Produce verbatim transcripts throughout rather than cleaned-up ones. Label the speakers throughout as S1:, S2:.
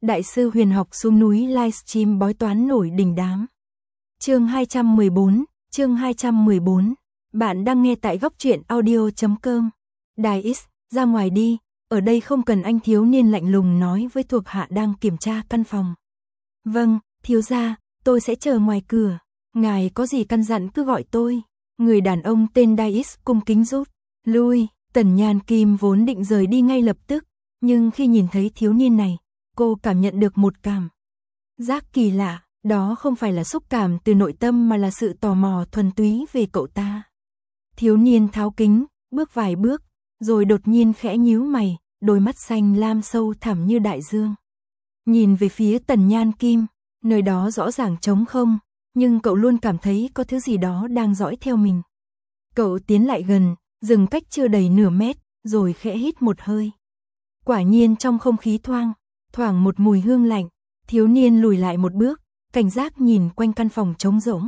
S1: Đại sư huyền học xuống núi livestream bói toán nổi đình đám. Chương hai trăm mười bốn, chương hai trăm mười bốn. Bạn đang nghe tại góc truyện audio chấm com. Đài X, ra ngoài đi, ở đây không cần anh. Thiếu niên lạnh lùng nói với thuộc hạ đang kiểm tra căn phòng. Vâng, thiếu gia, tôi sẽ chờ ngoài cửa. Ngài có gì căn dặn cứ gọi tôi. Người đàn ông tên Đài X cung kính rút lui. Tần Nhan Kim vốn định rời đi ngay lập tức, nhưng khi nhìn thấy thiếu niên này, cô cảm nhận được một cảm giác kỳ lạ. Đó không phải là xúc cảm từ nội tâm mà là sự tò mò thuần túy về cậu ta. Thiếu niên tháo kính, bước vài bước, rồi đột nhiên khẽ nhíu mày, đôi mắt xanh lam sâu thẳm như đại dương. Nhìn về phía Tần Nhan Kim, nơi đó rõ ràng trống không, nhưng cậu luôn cảm thấy có thứ gì đó đang dõi theo mình. Cậu tiến lại gần, dừng cách chưa đầy nửa mét, rồi khẽ hít một hơi. Quả nhiên trong không khí thoang, thoảng một mùi hương lạnh. Thiếu niên lùi lại một bước, cảnh giác nhìn quanh căn phòng trống rỗng.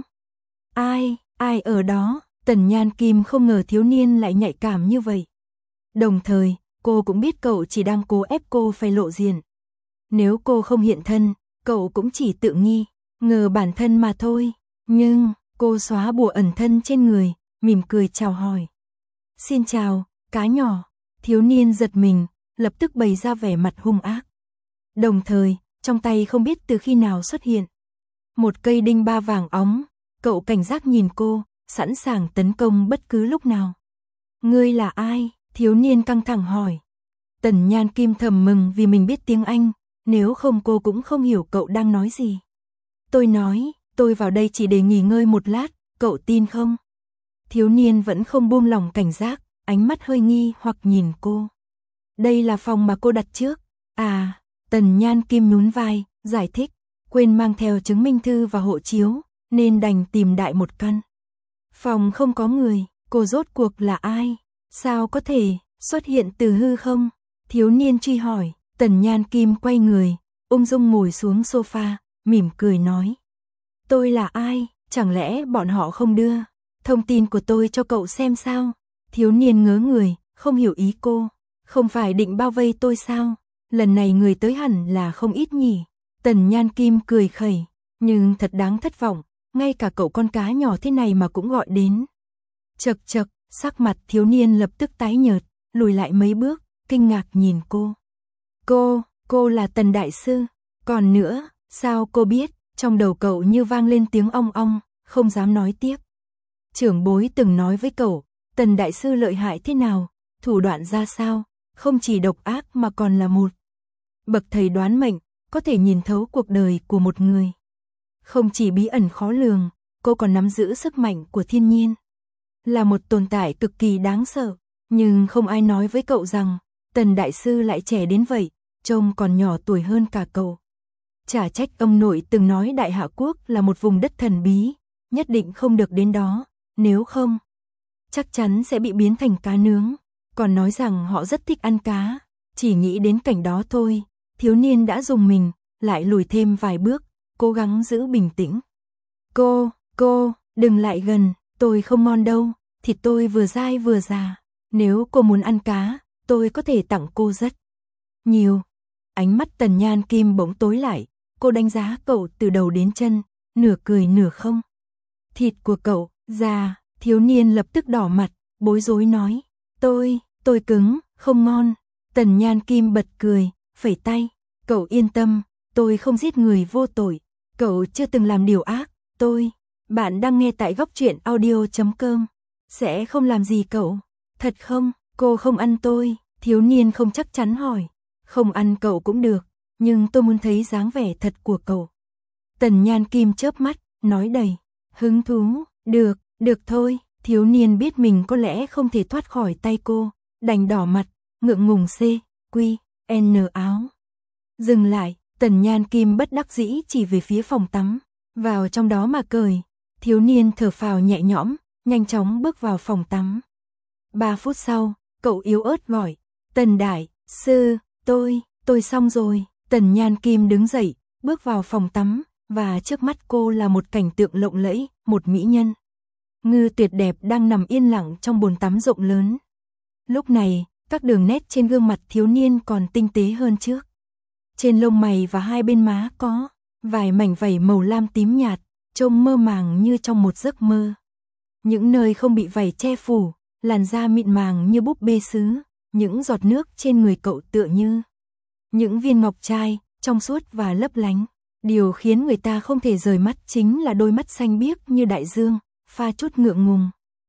S1: Ai, ai ở đó? Tần Nhan Kim không ngờ thiếu niên lại nhạy cảm như vậy. Đồng thời, cô cũng biết cậu chỉ đang cố ép cô phải lộ diện. Nếu cô không hiện thân, cậu cũng chỉ tự nghi ngờ bản thân mà thôi. Nhưng, cô xóa bùa ẩn thân trên người, mỉm cười chào hỏi. Xin chào, cá nhỏ. Thiếu niên giật mình, lập tức bày ra vẻ mặt hung ác. Đồng thời, trong tay không biết từ khi nào xuất hiện một cây đinh ba vàng óng. Cậu cảnh giác nhìn cô, sẵn sàng tấn công bất cứ lúc nào. Ngươi là ai? Thiếu niên căng thẳng hỏi. Tần Nhan Kim thầm mừng vì mình biết tiếng Anh, nếu không cô cũng không hiểu cậu đang nói gì. Tôi nói, tôi vào đây chỉ để nghỉ ngơi một lát, cậu tin không? Thiếu niên vẫn không buông lỏng cảnh giác, ánh mắt hơi nghi hoặc nhìn cô. Đây là phòng mà cô đặt trước. À, Tần Nhan Kim nhún vai, giải thích, quên mang theo chứng minh thư và hộ chiếu, nên đành tìm đại một căn. Phòng không có người, cô rốt cuộc là ai? Sao có thể xuất hiện từ hư không? Thiếu niên truy hỏi. Tần Nhan Kim quay người, ung dung ngồi xuống sofa, mỉm cười nói. Tôi là ai? Chẳng lẽ bọn họ không đưa thông tin của tôi cho cậu xem sao? Thiếu niên ngớ người, không hiểu ý cô. Không phải định bao vây tôi sao? Lần này người tới hẳn là không ít nhỉ? Tần Nhan Kim cười khẩy, nhưng thật đáng thất vọng, ngay cả cậu con cá nhỏ thế này mà cũng gọi đến. Chậc chậc, sắc mặt thiếu niên lập tức tái nhợt, lùi lại mấy bước, kinh ngạc nhìn cô. Cô, cô là Tần Đại Sư. Còn nữa, sao cô biết? Trong đầu cậu như vang lên tiếng ong ong, không dám nói tiếp. Trưởng bối từng nói với cậu, Tần Đại Sư lợi hại thế nào, thủ đoạn ra sao, không chỉ độc ác mà còn là một bậc thầy đoán mệnh, có thể nhìn thấu cuộc đời của một người. Không chỉ bí ẩn khó lường, cô còn nắm giữ sức mạnh của thiên nhiên. Là một tồn tại cực kỳ đáng sợ, nhưng không ai nói với cậu rằng, Tần Đại Sư lại trẻ đến vậy, trông còn nhỏ tuổi hơn cả cậu. Chả trách ông nội từng nói Đại Hạ Quốc là một vùng đất thần bí, nhất định không được đến đó, nếu không, chắc chắn sẽ bị biến thành cá nướng. Còn nói rằng họ rất thích ăn cá, chỉ nghĩ đến cảnh đó thôi, thiếu niên đã rùng mình, lại lùi thêm vài bước, cố gắng giữ bình tĩnh. Cô, cô, đừng lại gần, tôi không ngon đâu, thịt tôi vừa dai vừa già, nếu cô muốn ăn cá, tôi có thể tặng cô rất nhiều. Ánh mắt Tần Nhan Kim bỗng tối lại, cô đánh giá cậu từ đầu đến chân, nửa cười nửa không. Thịt của cậu, già, thiếu niên lập tức đỏ mặt, bối rối nói. Tôi, tôi cứng, không ngon. Tần Nhan Kim bật cười, phẩy tay. Cậu yên tâm, tôi không giết người vô tội. Cậu chưa từng làm điều ác, tôi. Bạn đang nghe tại góc truyện audio chấm com. Sẽ không làm gì cậu. Thật không, cô không ăn tôi. Thiếu niên không chắc chắn hỏi. Không ăn cậu cũng được, nhưng tôi muốn thấy dáng vẻ thật của cậu. Tần Nhan Kim chớp mắt, nói đầy hứng thú. Được, được thôi. Thiếu niên biết mình có lẽ không thể thoát khỏi tay cô, đành đỏ mặt, ngượng ngùng C, Quy, N áo. Dừng lại, Tần Nhan Kim bất đắc dĩ chỉ về phía phòng tắm, vào trong đó mà cười. Thiếu niên thở phào nhẹ nhõm, nhanh chóng bước vào phòng tắm. Ba phút sau, cậu yếu ớt gọi, Tần Đại Sư, tôi, tôi xong rồi. Tần Nhan Kim đứng dậy, bước vào phòng tắm, và trước mắt cô là một cảnh tượng lộng lẫy, một mỹ nhân ngư tuyệt đẹp đang nằm yên lặng trong bồn tắm rộng lớn. Lúc này, các đường nét trên gương mặt thiếu niên còn tinh tế hơn trước. Trên lông mày và hai bên má có vài mảnh vảy màu lam tím nhạt, trông mơ màng như trong một giấc mơ. Những nơi không bị vảy che phủ, làn da mịn màng như búp bê sứ, những giọt nước trên người cậu tựa như những viên ngọc trai, trong suốt và lấp lánh. Điều khiến người ta không thể rời mắt chính là đôi mắt xanh biếc như đại dương, pha chút ngượng ngùng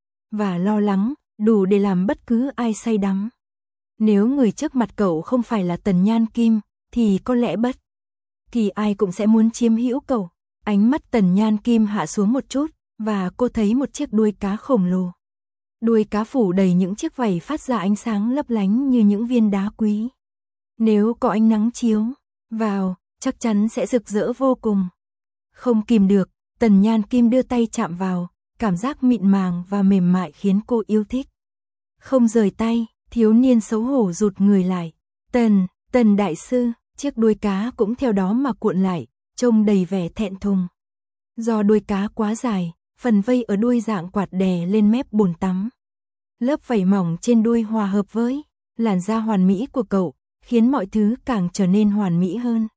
S1: và lo lắng, đủ để làm bất cứ ai say đắm. Nếu người trước mặt cậu không phải là Tần Nhan Kim, thì có lẽ bất kỳ ai cũng sẽ muốn chiếm hữu cậu. Ánh mắt Tần Nhan Kim hạ xuống một chút, và cô thấy một chiếc đuôi cá khổng lồ. Đuôi cá phủ đầy những chiếc vảy phát ra ánh sáng lấp lánh như những viên đá quý. Nếu có ánh nắng chiếu vào, chắc chắn sẽ rực rỡ vô cùng. Không kìm được, Tần Nhan Kim đưa tay chạm vào, cảm giác mịn màng và mềm mại khiến cô yêu thích. Không rời tay, thiếu niên xấu hổ rụt người lại. Tần, Tần đại sư, chiếc đuôi cá cũng theo đó mà cuộn lại, trông đầy vẻ thẹn thùng. Do đuôi cá quá dài, phần vây ở đuôi dạng quạt đè lên mép bồn tắm. Lớp vảy mỏng trên đuôi hòa hợp với làn da hoàn mỹ của cậu, khiến mọi thứ càng trở nên hoàn mỹ hơn.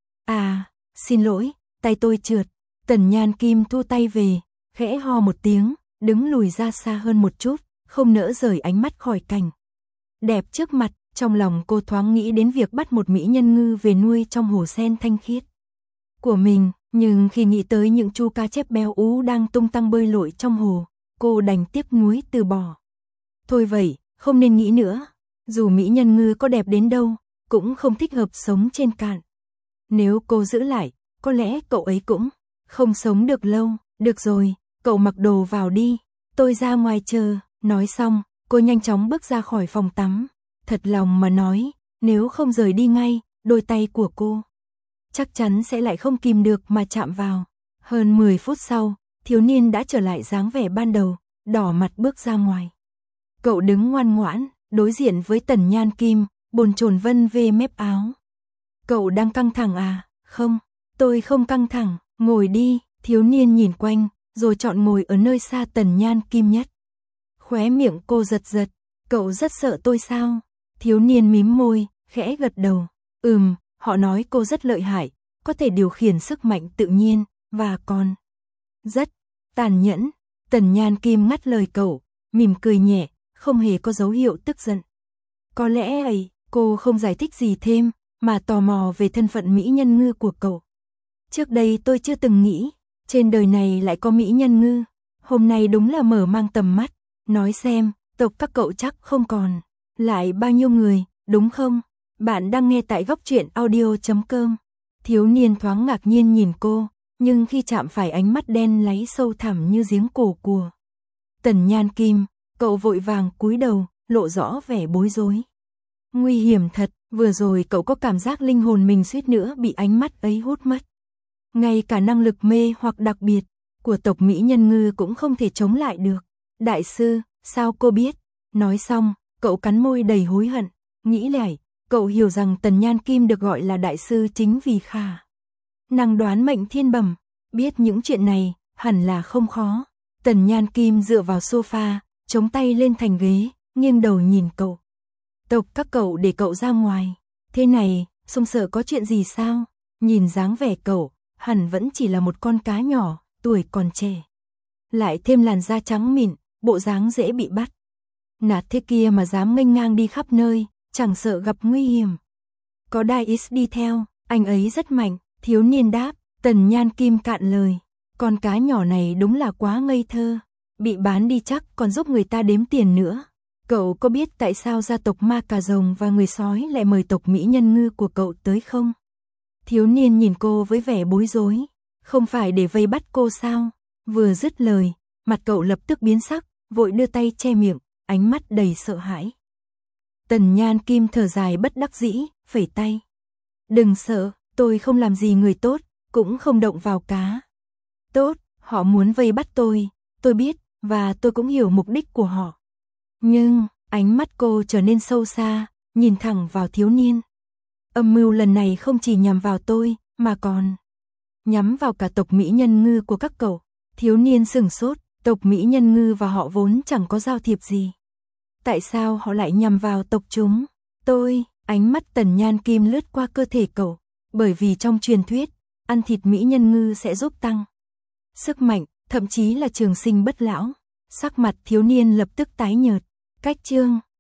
S1: À, xin lỗi, tay tôi trượt. Tần Nhan Kim thu tay về, khẽ ho một tiếng, đứng lùi ra xa hơn một chút, không nỡ rời ánh mắt khỏi cảnh đẹp trước mặt. Trong lòng cô thoáng nghĩ đến việc bắt một mỹ nhân ngư về nuôi trong hồ sen thanh khiết của mình, nhưng khi nghĩ tới những chú cá chép béo ú đang tung tăng bơi lội trong hồ, cô đành tiếc nuối từ bỏ. Thôi vậy, không nên nghĩ nữa. Dù mỹ nhân ngư có đẹp đến đâu, cũng không thích hợp sống trên cạn. Nếu cô giữ lại, có lẽ cậu ấy cũng không sống được lâu. Được rồi, cậu mặc đồ vào đi, tôi ra ngoài chờ. Nói xong, cô nhanh chóng bước ra khỏi phòng tắm. Thật lòng mà nói, nếu không rời đi ngay, đôi tay của cô chắc chắn sẽ lại không kìm được mà chạm vào. Hơn mười phút sau, thiếu niên đã trở lại dáng vẻ ban đầu, đỏ mặt bước ra ngoài. Cậu đứng ngoan ngoãn, đối diện với Tần Nhan Kim, bồn chồn vân về mép áo. Cậu đang căng thẳng à? Không, tôi không căng thẳng, ngồi đi. Thiếu niên nhìn quanh, rồi chọn ngồi ở nơi xa Tần Nhan Kim nhất. Khóe miệng cô giật giật, cậu rất sợ tôi sao? Thiếu niên mím môi, khẽ gật đầu. Ừm, họ nói cô rất lợi hại, có thể điều khiển sức mạnh tự nhiên, và còn rất tàn nhẫn. Tần Nhan Kim ngắt lời cậu, mỉm cười nhẹ, không hề có dấu hiệu tức giận. Có lẽ ấy, cô không giải thích gì thêm, mà tò mò về thân phận mỹ nhân ngư của cậu. Trước đây tôi chưa từng nghĩ, trên đời này lại có mỹ nhân ngư. Hôm nay đúng là mở mang tầm mắt. Nói xem, tộc các cậu chắc không còn lại bao nhiêu người, đúng không? Bạn đang nghe tại góc truyện audio chấm com. Thiếu niên thoáng ngạc nhiên nhìn cô, nhưng khi chạm phải ánh mắt đen láy sâu thẳm như giếng cổ của Tần Nhan Kim, cậu vội vàng cúi đầu, lộ rõ vẻ bối rối. Nguy hiểm thật, vừa rồi cậu có cảm giác linh hồn mình suýt nữa bị ánh mắt ấy hút mất. Ngay cả năng lực mê hoặc đặc biệt của tộc mỹ nhân ngư cũng không thể chống lại được. Đại sư, sao cô biết? Nói xong, cậu cắn môi đầy hối hận, nghĩ lại, cậu hiểu rằng Tần Nhan Kim được gọi là đại sư chính vì khả năng đoán mệnh thiên bẩm. Biết những chuyện này, hẳn là không khó. Tần Nhan Kim dựa vào sofa, chống tay lên thành ghế, nghiêng đầu nhìn cậu. Tộc các cậu để cậu ra ngoài. Thế này, xông sợ có chuyện gì sao? Nhìn dáng vẻ cậu, hẳn vẫn chỉ là một con cá nhỏ, tuổi còn trẻ. Lại thêm làn da trắng mịn, bộ dáng dễ bị bắt nạt thế kia mà dám nghênh ngang đi khắp nơi, chẳng sợ gặp nguy hiểm. Có Dais đi theo, anh ấy rất mạnh. Thiếu niên đáp. Tần Nhan Kim cạn lời. Con cá nhỏ này đúng là quá ngây thơ, bị bán đi chắc còn giúp người ta đếm tiền nữa. Cậu có biết tại sao gia tộc Ma Cà Rồng và người sói lại mời tộc mỹ nhân ngư của cậu tới không? Thiếu niên nhìn cô với vẻ bối rối. Không phải để vây bắt cô sao? Vừa dứt lời, mặt cậu lập tức biến sắc, vội đưa tay che miệng, ánh mắt đầy sợ hãi. Tần Nhan Kim thở dài bất đắc dĩ, phẩy tay. Đừng sợ, tôi không làm gì người tốt, cũng không động vào cá. Tốt, họ muốn vây bắt tôi, tôi biết, và tôi cũng hiểu mục đích của họ. Nhưng, ánh mắt cô trở nên sâu xa, nhìn thẳng vào thiếu niên. Âm mưu lần này không chỉ nhằm vào tôi, mà còn nhắm vào cả tộc mỹ nhân ngư của các cậu. Thiếu niên sửng sốt, tộc mỹ nhân ngư và họ vốn chẳng có giao thiệp gì. Tại sao họ lại nhằm vào tộc chúng? Tôi, ánh mắt Tần Nhan Kim lướt qua cơ thể cậu, Bởi vì trong truyền thuyết, ăn thịt mỹ nhân ngư sẽ giúp tăng sức mạnh, thậm chí là trường sinh bất lão. Sắc mặt thiếu niên lập tức tái nhợt. Cách chương